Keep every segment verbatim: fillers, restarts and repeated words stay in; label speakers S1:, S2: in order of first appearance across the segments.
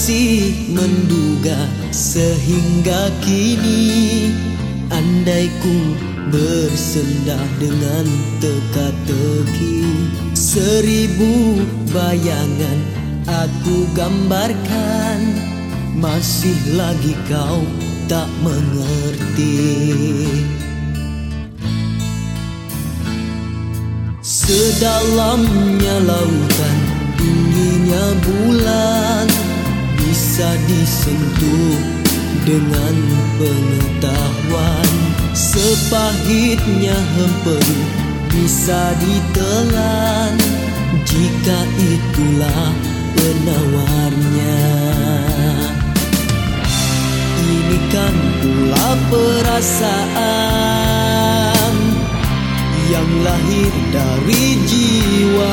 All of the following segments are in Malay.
S1: masih menduga sehingga kini. Andai ku bersendah dengan teka-teki, seribu bayangan aku gambarkan, masih lagi kau tak mengerti. Sedalamnya lautan, dinginnya bulan, bisa disentuh dengan pengetahuan. Sepahitnya hempedu bisa ditelan, jika itulah penawarnya. Ini kan pula perasaan yang lahir dari jiwa,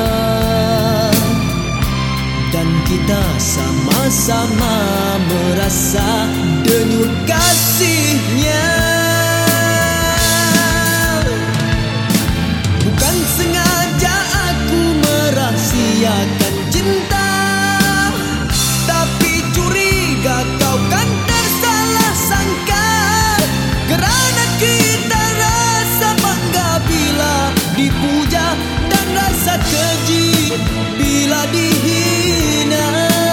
S1: dan kita sama-sama merasa denyut kasihnya. Bukan sengaja aku merahsiakan cinta, tapi curiga kau kan tersalah sangka. Kerana kita rasa bangga bila dipuja, dan rasa keji bila dihina.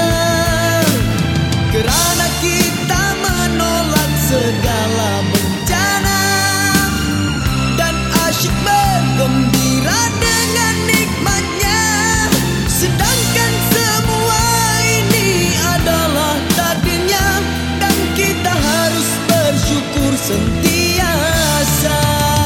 S1: Kerana kita menolak segala bencana, dan asyik bergembira dengan nikmatnya. Sedangkan semua ini adalah takdirnya, dan kita harus bersyukur sentiasa.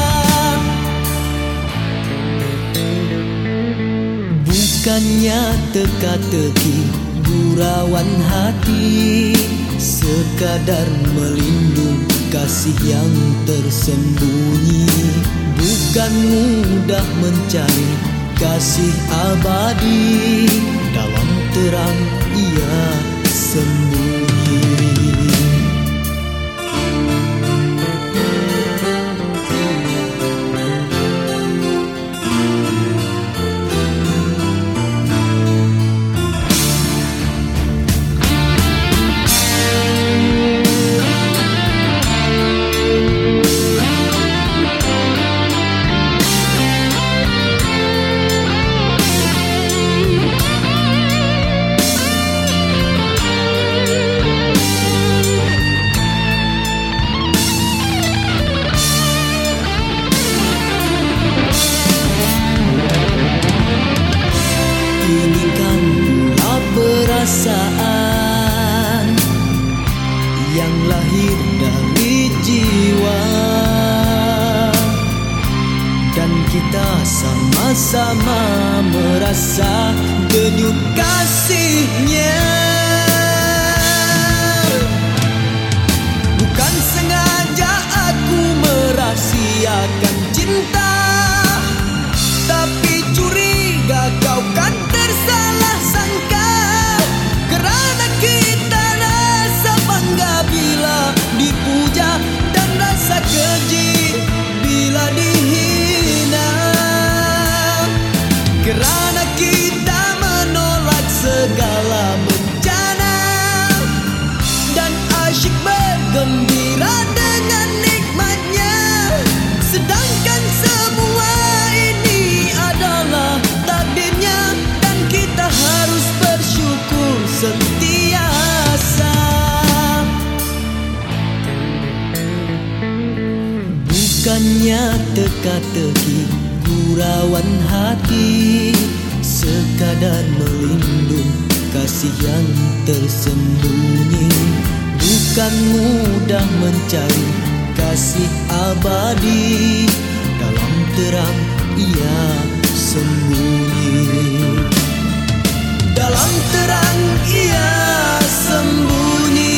S1: Bukannya teka-teki, gurauan hati, sekadar melindung kasih yang tersembunyi. Bukan mudah mencari kasih abadi, dalam terang ia sembunyi. Perasaan yang lahir dari jiwa, dan kita sama-sama merasa denyut kasihnya. Bukan sengaja aku merahsiakan cinta, tapi curiga kau kan tersalah sangka. Kerana kita rasa bangga bila dipuja, dan rasa keji bila dihina. Kerana kita menolak segala bencana, dan asyik bergembira dengan nikmatnya. Sedangkan semua ini adalah takdirnya, dan kita harus bersyukur sentiasa. Bukannya teka-teki, gurauan hati, sekadar melindung kasih yang tersembunyi. Bukan mudah mencari kasih abadi, dalam terang ia sembunyi. Dalam terang ia sembunyi,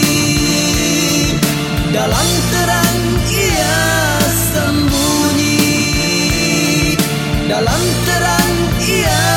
S1: dalam terang ia sembunyi, dalam terang ia